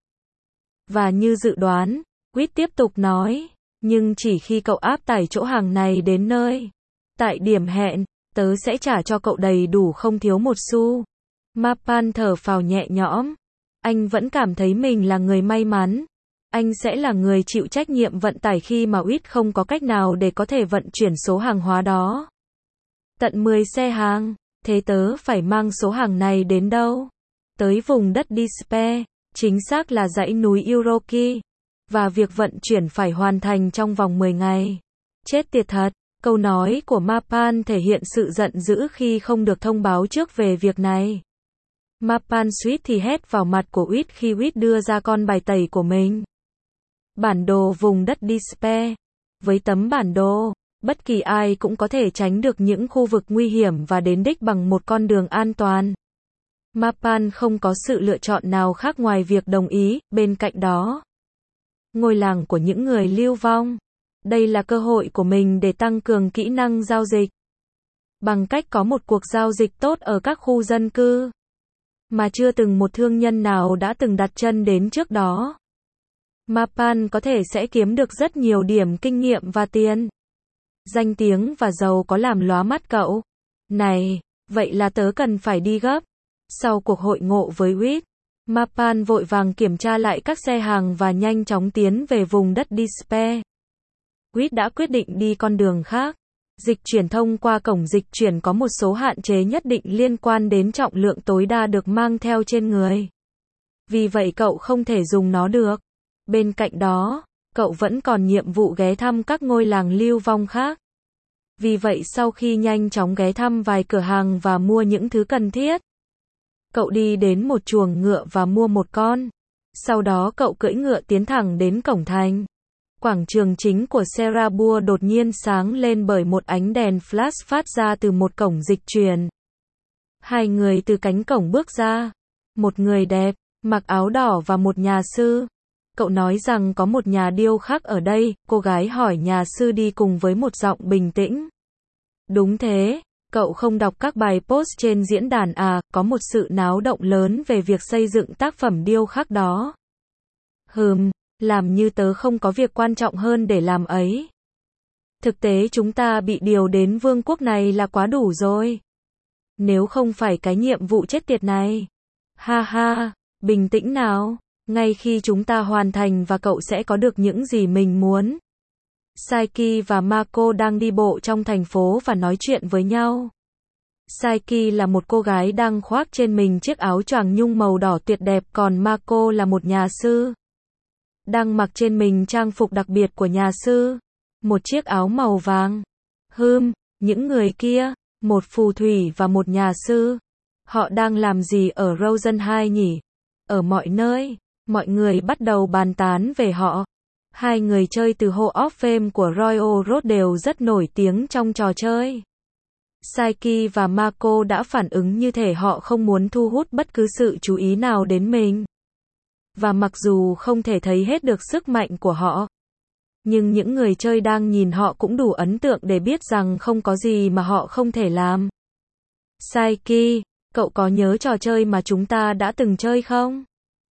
A: Và như dự đoán, Quýt tiếp tục nói. Nhưng chỉ khi cậu áp tải chỗ hàng này đến nơi. Tại điểm hẹn, tớ sẽ trả cho cậu đầy đủ không thiếu một xu. Mapan thở phào nhẹ nhõm. Anh vẫn cảm thấy mình là người may mắn. Anh sẽ là người chịu trách nhiệm vận tải khi mà Quýt không có cách nào để có thể vận chuyển số hàng hóa đó. Tận mười xe hàng, thế tớ phải mang số hàng này đến đâu? Tới vùng đất Dispe, chính xác là dãy núi Uroki. Và việc vận chuyển phải hoàn thành trong vòng mười ngày. Chết tiệt thật, câu nói của Mapan thể hiện sự giận dữ khi không được thông báo trước về việc này. Mapan suýt thì hét vào mặt của Quýt khi Quýt đưa ra con bài tẩy của mình. Bản đồ vùng đất Dispe. Với tấm bản đồ, bất kỳ ai cũng có thể tránh được những khu vực nguy hiểm và đến đích bằng một con đường an toàn. Mapan không có sự lựa chọn nào khác ngoài việc đồng ý. Bên cạnh đó, ngôi làng của những người lưu vong. Đây là cơ hội của mình để tăng cường kỹ năng giao dịch. Bằng cách có một cuộc giao dịch tốt ở các khu dân cư mà chưa từng một thương nhân nào đã từng đặt chân đến trước đó. Mapan có thể sẽ kiếm được rất nhiều điểm kinh nghiệm và tiền. Danh tiếng và giàu có làm lóa mắt cậu. Này, vậy là tớ cần phải đi gấp. Sau cuộc hội ngộ với Quýt, Mapan vội vàng kiểm tra lại các xe hàng và nhanh chóng tiến về vùng đất Dispe. Quýt đã quyết định đi con đường khác. Dịch chuyển thông qua cổng dịch chuyển có một số hạn chế nhất định liên quan đến trọng lượng tối đa được mang theo trên người. Vì vậy cậu không thể dùng nó được. Bên cạnh đó, cậu vẫn còn nhiệm vụ ghé thăm các ngôi làng lưu vong khác. Vì vậy sau khi nhanh chóng ghé thăm vài cửa hàng và mua những thứ cần thiết, cậu đi đến một chuồng ngựa và mua một con. Sau đó cậu cưỡi ngựa tiến thẳng đến cổng thành. Quảng trường chính của Serabua đột nhiên sáng lên bởi một ánh đèn flash phát ra từ một cổng dịch chuyển. Hai người từ cánh cổng bước ra. Một người đẹp, mặc áo đỏ và một nhà sư. Cậu nói rằng có một nhà điêu khắc ở đây, cô gái hỏi nhà sư đi cùng với một giọng bình tĩnh. Đúng thế, cậu không đọc các bài post trên diễn đàn à, có một sự náo động lớn về việc xây dựng tác phẩm điêu khắc đó. Hừm, làm như tớ không có việc quan trọng hơn để làm ấy. Thực tế chúng ta bị điều đến vương quốc này là quá đủ rồi. Nếu không phải cái nhiệm vụ chết tiệt này. Ha ha, bình tĩnh nào, ngay khi chúng ta hoàn thành và cậu sẽ có được những gì mình muốn. Saiki và Mako đang đi bộ trong thành phố và nói chuyện với nhau. Saiki là một cô gái đang khoác trên mình chiếc áo choàng nhung màu đỏ tuyệt đẹp, còn Mako là một nhà sư. Đang mặc trên mình trang phục đặc biệt của nhà sư. Một chiếc áo màu vàng. Hừm, những người kia, một phù thủy và một nhà sư. Họ đang làm gì ở Rosen hai nhỉ? Ở mọi nơi, mọi người bắt đầu bàn tán về họ. Hai người chơi từ Hall of Fame của Royal Road đều rất nổi tiếng trong trò chơi. Saiki và Mako đã phản ứng như thể họ không muốn thu hút bất cứ sự chú ý nào đến mình. Và mặc dù không thể thấy hết được sức mạnh của họ, nhưng những người chơi đang nhìn họ cũng đủ ấn tượng để biết rằng không có gì mà họ không thể làm. Saiki, cậu có nhớ trò chơi mà chúng ta đã từng chơi không?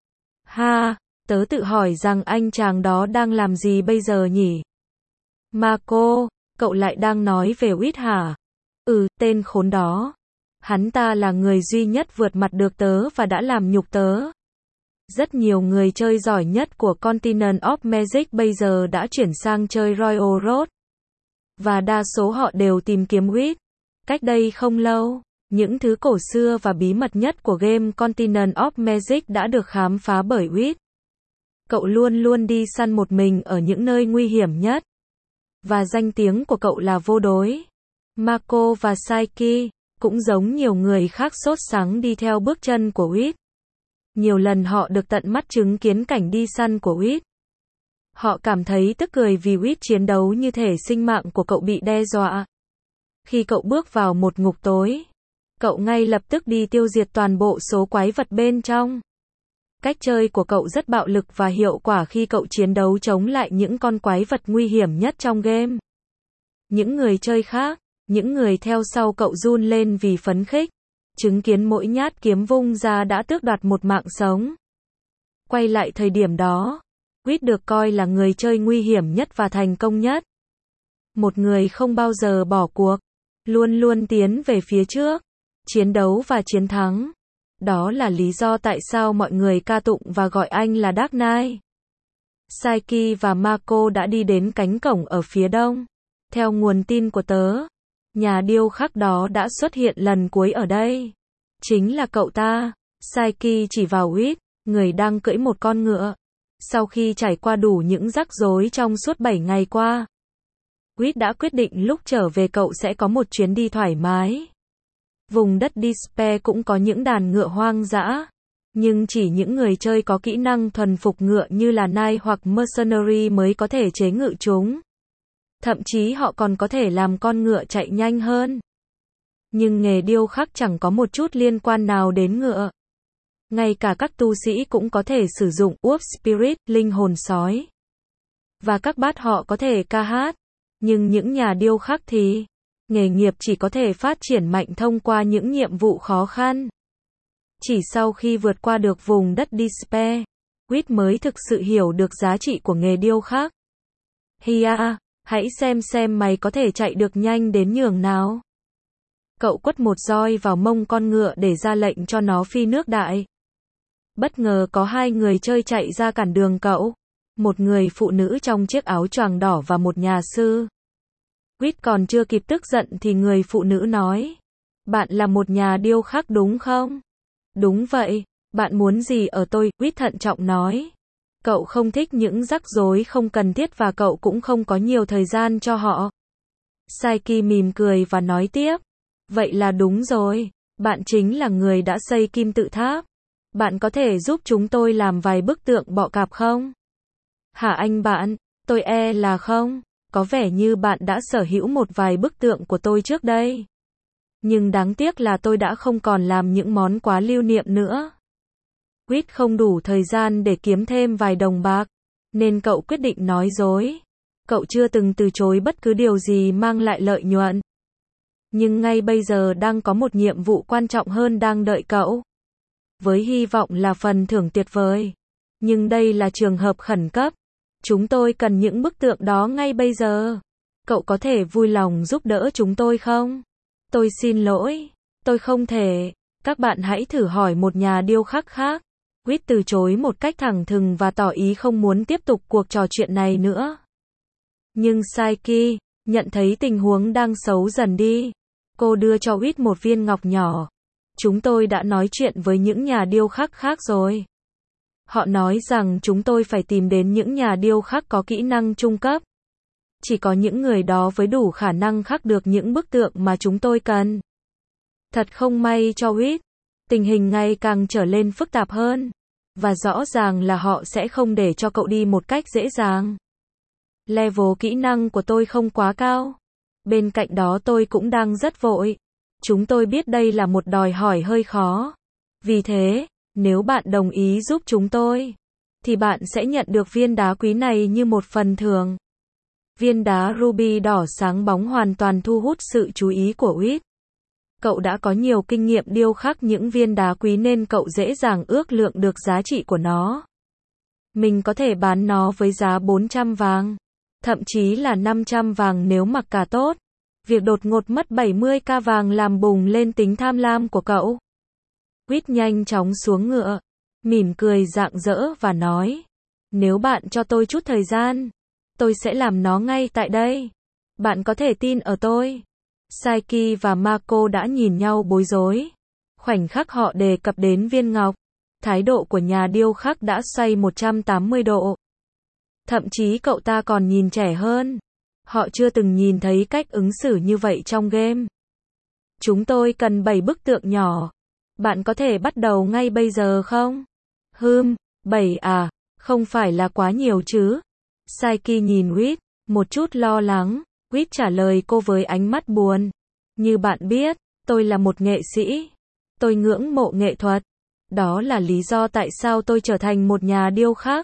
A: Ha, tớ tự hỏi rằng anh chàng đó đang làm gì bây giờ nhỉ? Mako, cậu lại đang nói về Wit hả? Ừ, tên khốn đó. Hắn ta là người duy nhất vượt mặt được tớ và đã làm nhục tớ. Rất nhiều người chơi giỏi nhất của Continent of Magic bây giờ đã chuyển sang chơi Royal Road. Và đa số họ đều tìm kiếm Wit. Cách đây không lâu, những thứ cổ xưa và bí mật nhất của game Continent of Magic đã được khám phá bởi Wit. Cậu luôn luôn đi săn một mình ở những nơi nguy hiểm nhất. Và danh tiếng của cậu là vô đối. Mako và Saiki cũng giống nhiều người khác sốt sắng đi theo bước chân của Wit. Nhiều lần họ được tận mắt chứng kiến cảnh đi săn của Wit. Họ cảm thấy tức cười vì Wit chiến đấu như thể sinh mạng của cậu bị đe dọa. Khi cậu bước vào một ngục tối, cậu ngay lập tức đi tiêu diệt toàn bộ số quái vật bên trong. Cách chơi của cậu rất bạo lực và hiệu quả khi cậu chiến đấu chống lại những con quái vật nguy hiểm nhất trong game. Những người chơi khác, những người theo sau cậu run lên vì phấn khích. Chứng kiến mỗi nhát kiếm vung ra đã tước đoạt một mạng sống. Quay lại thời điểm đó, Wit được coi là người chơi nguy hiểm nhất và thành công nhất. Một người không bao giờ bỏ cuộc, luôn luôn tiến về phía trước, chiến đấu và chiến thắng. Đó là lý do tại sao mọi người ca tụng và gọi anh là Dark Knight. Saiki và Mako đã đi đến cánh cổng ở phía đông. Theo nguồn tin của tớ, nhà điêu khắc đó đã xuất hiện lần cuối ở đây. Chính là cậu ta. Saiki chỉ vào Wit, người đang cưỡi một con ngựa. Sau khi trải qua đủ những rắc rối trong suốt bảy ngày qua, Wit đã quyết định lúc trở về cậu sẽ có một chuyến đi thoải mái. Vùng đất Despair cũng có những đàn ngựa hoang dã. Nhưng chỉ những người chơi có kỹ năng thuần phục ngựa như là Knight hoặc Mercenary mới có thể chế ngự chúng. Thậm chí họ còn có thể làm con ngựa chạy nhanh hơn. Nhưng nghề điêu khắc chẳng có một chút liên quan nào đến ngựa. Ngay cả các tu sĩ cũng có thể sử dụng Wolf Spirit, linh hồn sói. Và các bát họ có thể ca hát. Nhưng những nhà điêu khắc thì, nghề nghiệp chỉ có thể phát triển mạnh thông qua những nhiệm vụ khó khăn. Chỉ sau khi vượt qua được vùng đất Despair, Wit mới thực sự hiểu được giá trị của nghề điêu khắc. Hia, hãy xem xem mày có thể chạy được nhanh đến nhường nào. Cậu quất một roi vào mông con ngựa để ra lệnh cho nó phi nước đại. Bất ngờ có hai người chơi chạy ra cản đường cậu. Một người phụ nữ trong chiếc áo choàng đỏ và một nhà sư. Wit còn chưa kịp tức giận thì người phụ nữ nói. Bạn là một nhà điêu khắc đúng không? Đúng vậy. Bạn muốn gì ở tôi? Wit thận trọng nói. Cậu không thích những rắc rối không cần thiết và cậu cũng không có nhiều thời gian cho họ. Saiki mỉm cười và nói tiếp. Vậy là đúng rồi. Bạn chính là người đã xây kim tự tháp. Bạn có thể giúp chúng tôi làm vài bức tượng bọ cạp không? Hả anh bạn? Tôi e là không. Có vẻ như bạn đã sở hữu một vài bức tượng của tôi trước đây. Nhưng đáng tiếc là tôi đã không còn làm những món quá lưu niệm nữa. Quýt không đủ thời gian để kiếm thêm vài đồng bạc, nên cậu quyết định nói dối. Cậu chưa từng từ chối bất cứ điều gì mang lại lợi nhuận. Nhưng ngay bây giờ đang có một nhiệm vụ quan trọng hơn đang đợi cậu. Với hy vọng là phần thưởng tuyệt vời. Nhưng đây là trường hợp khẩn cấp. Chúng tôi cần những bức tượng đó ngay bây giờ. Cậu có thể vui lòng giúp đỡ chúng tôi không? Tôi xin lỗi. Tôi không thể. Các bạn hãy thử hỏi một nhà điêu khắc khác. Quýt từ chối một cách thẳng thừng và tỏ ý không muốn tiếp tục cuộc trò chuyện này nữa. Nhưng Saiki nhận thấy tình huống đang xấu dần đi. Cô đưa cho Quýt một viên ngọc nhỏ. Chúng tôi đã nói chuyện với những nhà điêu khắc khác rồi. Họ nói rằng chúng tôi phải tìm đến những nhà điêu khắc có kỹ năng trung cấp. Chỉ có những người đó với đủ khả năng khắc được những bức tượng mà chúng tôi cần. Thật không may cho Quýt. Tình hình ngày càng trở lên phức tạp hơn. Và rõ ràng là họ sẽ không để cho cậu đi một cách dễ dàng. Level kỹ năng của tôi không quá cao. Bên cạnh đó tôi cũng đang rất vội. Chúng tôi biết đây là một đòi hỏi hơi khó. Vì thế, nếu bạn đồng ý giúp chúng tôi, thì bạn sẽ nhận được viên đá quý này như một phần thưởng. Viên đá ruby đỏ sáng bóng hoàn toàn thu hút sự chú ý của Quýt. Cậu đã có nhiều kinh nghiệm điêu khắc những viên đá quý nên cậu dễ dàng ước lượng được giá trị của nó. Mình có thể bán nó với giá bốn trăm vàng, thậm chí là năm trăm vàng nếu mặc cả tốt. Việc đột ngột mất bảy mươi k vàng làm bùng lên tính tham lam của cậu. Quýt nhanh chóng xuống ngựa, mỉm cười rạng rỡ và nói, nếu bạn cho tôi chút thời gian, tôi sẽ làm nó ngay tại đây. Bạn có thể tin ở tôi. Saiki và Mako đã nhìn nhau bối rối. Khoảnh khắc họ đề cập đến viên ngọc, thái độ của nhà điêu khắc đã xoay một trăm tám mươi độ. Thậm chí cậu ta còn nhìn trẻ hơn. Họ chưa từng nhìn thấy cách ứng xử như vậy trong game. Chúng tôi cần bảy bức tượng nhỏ. Bạn có thể bắt đầu ngay bây giờ không? Hừm, bảy à, không phải là quá nhiều chứ? Saiki nhìn Quýt, một chút lo lắng. Quýt trả lời cô với ánh mắt buồn. Như bạn biết, tôi là một nghệ sĩ. Tôi ngưỡng mộ nghệ thuật. Đó là lý do tại sao tôi trở thành một nhà điêu khắc.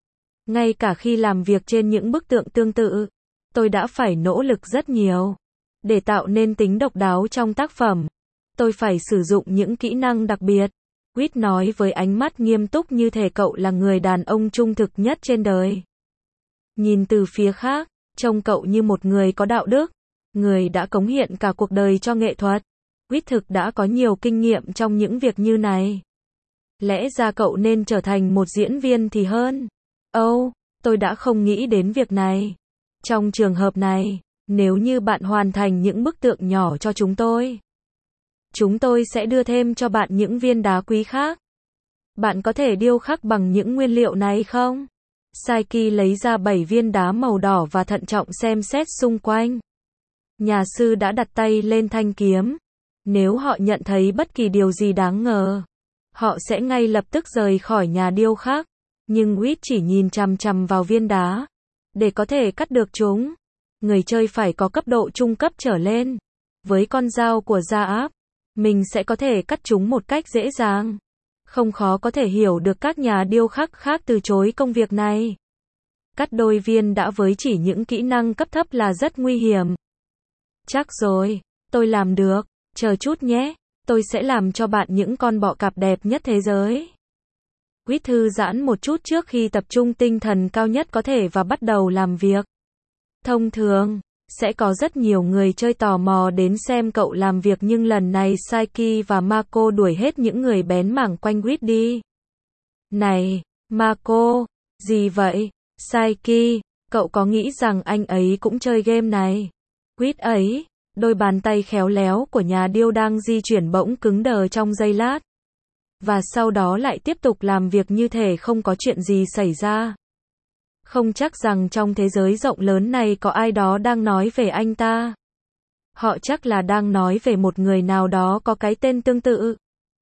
A: Ngay cả khi làm việc trên những bức tượng tương tự, tôi đã phải nỗ lực rất nhiều để tạo nên tính độc đáo trong tác phẩm. Tôi phải sử dụng những kỹ năng đặc biệt. Quýt nói với ánh mắt nghiêm túc như thể cậu là người đàn ông trung thực nhất trên đời. Nhìn từ phía khác, trông cậu như một người có đạo đức, người đã cống hiến cả cuộc đời cho nghệ thuật. Quýt thực đã có nhiều kinh nghiệm trong những việc như này. Lẽ ra cậu nên trở thành một diễn viên thì hơn. Âu, oh, tôi đã không nghĩ đến việc này. Trong trường hợp này, nếu như bạn hoàn thành những bức tượng nhỏ cho chúng tôi, chúng tôi sẽ đưa thêm cho bạn những viên đá quý khác. Bạn có thể điêu khắc bằng những nguyên liệu này không? Saiki lấy ra bảy viên đá màu đỏ và thận trọng xem xét xung quanh. Nhà sư đã đặt tay lên thanh kiếm. Nếu họ nhận thấy bất kỳ điều gì đáng ngờ, họ sẽ ngay lập tức rời khỏi nhà điêu khắc. Nhưng Quýt chỉ nhìn chằm chằm vào viên đá. Để có thể cắt được chúng, người chơi phải có cấp độ trung cấp trở lên. Với con dao của gia áp, mình sẽ có thể cắt chúng một cách dễ dàng. Không khó có thể hiểu được các nhà điêu khắc khác từ chối công việc này. Cắt đôi viên đã với chỉ những kỹ năng cấp thấp là rất nguy hiểm. Chắc rồi, tôi làm được, chờ chút nhé, tôi sẽ làm cho bạn những con bọ cạp đẹp nhất thế giới. Quýt thư giãn một chút trước khi tập trung tinh thần cao nhất có thể và bắt đầu làm việc. Thông thường, sẽ có rất nhiều người chơi tò mò đến xem cậu làm việc nhưng lần này Saiki và Mako đuổi hết những người bén mảng quanh Quýt đi. Này, Mako, gì vậy? Saiki, cậu có nghĩ rằng anh ấy cũng chơi game này? Quýt ấy, đôi bàn tay khéo léo của nhà điêu đang di chuyển bỗng cứng đờ trong giây lát. Và sau đó lại tiếp tục làm việc như thể không có chuyện gì xảy ra. Không chắc rằng trong thế giới rộng lớn này có ai đó đang nói về anh ta. Họ chắc là đang nói về một người nào đó có cái tên tương tự.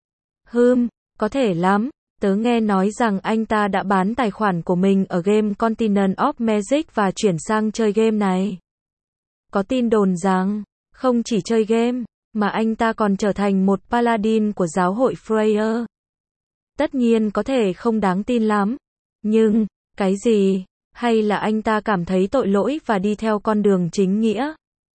A: Hừm, có thể lắm. Tớ nghe nói rằng anh ta đã bán tài khoản của mình ở game Continent of Magic và chuyển sang chơi game này. Có tin đồn rằng, không chỉ chơi game, mà anh ta còn trở thành một paladin của giáo hội Freya. Tất nhiên có thể không đáng tin lắm. Nhưng, cái gì? Hay là anh ta cảm thấy tội lỗi và đi theo con đường chính nghĩa?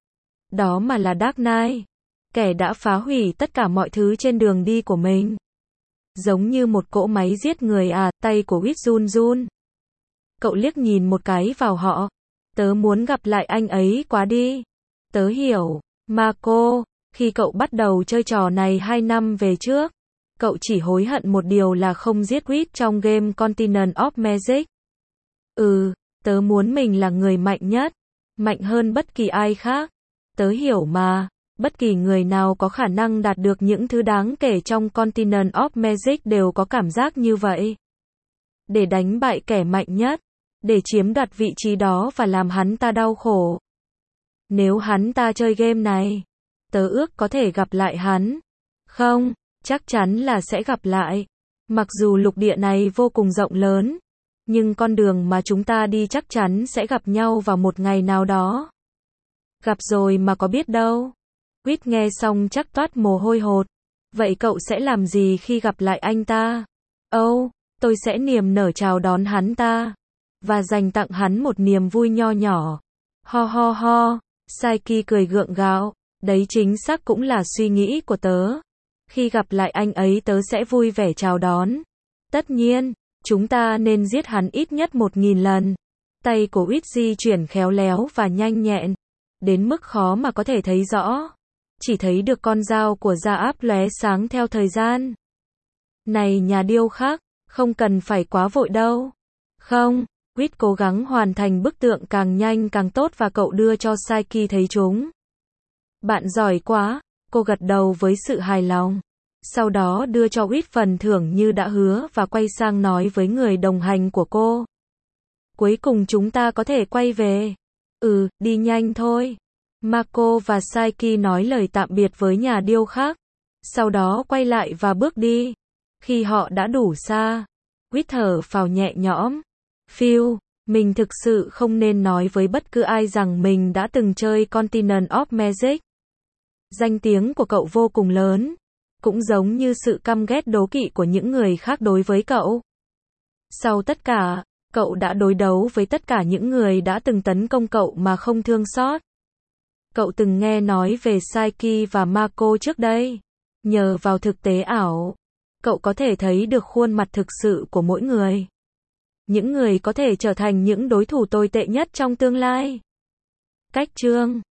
A: Đó mà là Dark Knight. Kẻ đã phá hủy tất cả mọi thứ trên đường đi của mình. Giống như một cỗ máy giết người à, tay của Whit run run. Cậu liếc nhìn một cái vào họ. Tớ muốn gặp lại anh ấy quá đi. Tớ hiểu. Marco, khi cậu bắt đầu chơi trò này hai năm về trước, cậu chỉ hối hận một điều là không giết Whit trong game Continent of Magic. Ừ, tớ muốn mình là người mạnh nhất. Mạnh hơn bất kỳ ai khác. Tớ hiểu mà. Bất kỳ người nào có khả năng đạt được những thứ đáng kể trong Continent of Magic đều có cảm giác như vậy. Để đánh bại kẻ mạnh nhất. Để chiếm đoạt vị trí đó và làm hắn ta đau khổ. Nếu hắn ta chơi game này, tớ ước có thể gặp lại hắn. Không, chắc chắn là sẽ gặp lại. Mặc dù lục địa này vô cùng rộng lớn, nhưng con đường mà chúng ta đi chắc chắn sẽ gặp nhau vào một ngày nào đó. Gặp rồi mà có biết đâu. Whit nghe xong chắc toát mồ hôi hột. Vậy cậu sẽ làm gì khi gặp lại anh ta? Âu, oh, tôi sẽ niềm nở chào đón hắn ta. Và dành tặng hắn một niềm vui nho nhỏ. Ho ho ho, Saiki cười gượng gạo. Đấy chính xác cũng là suy nghĩ của tớ. Khi gặp lại anh ấy tớ sẽ vui vẻ chào đón. Tất nhiên, chúng ta nên giết hắn ít nhất một nghìn lần. Tay của Whit di chuyển khéo léo và nhanh nhẹn. Đến mức khó mà có thể thấy rõ. Chỉ thấy được con dao của Gia Áp lóe sáng theo thời gian. Này nhà điêu khắc, không cần phải quá vội đâu. Không, Whit cố gắng hoàn thành bức tượng càng nhanh càng tốt và cậu đưa cho Saiki thấy chúng. Bạn giỏi quá, cô gật đầu với sự hài lòng. Sau đó đưa cho Whit phần thưởng như đã hứa và quay sang nói với người đồng hành của cô. Cuối cùng chúng ta có thể quay về. Ừ, đi nhanh thôi. Marco và Saiki nói lời tạm biệt với nhà điêu khắc. Sau đó quay lại và bước đi. Khi họ đã đủ xa, Whit thở phào nhẹ nhõm. Phiêu, mình thực sự không nên nói với bất cứ ai rằng mình đã từng chơi Continent of Magic. Danh tiếng của cậu vô cùng lớn. Cũng giống như sự căm ghét đố kỵ của những người khác đối với cậu. Sau tất cả, cậu đã đối đấu với tất cả những người đã từng tấn công cậu mà không thương xót. Cậu từng nghe nói về Saiki và Marco trước đây. Nhờ vào thực tế ảo, cậu có thể thấy được khuôn mặt thực sự của mỗi người. Những người có thể trở thành những đối thủ tồi tệ nhất trong tương lai. Cách chương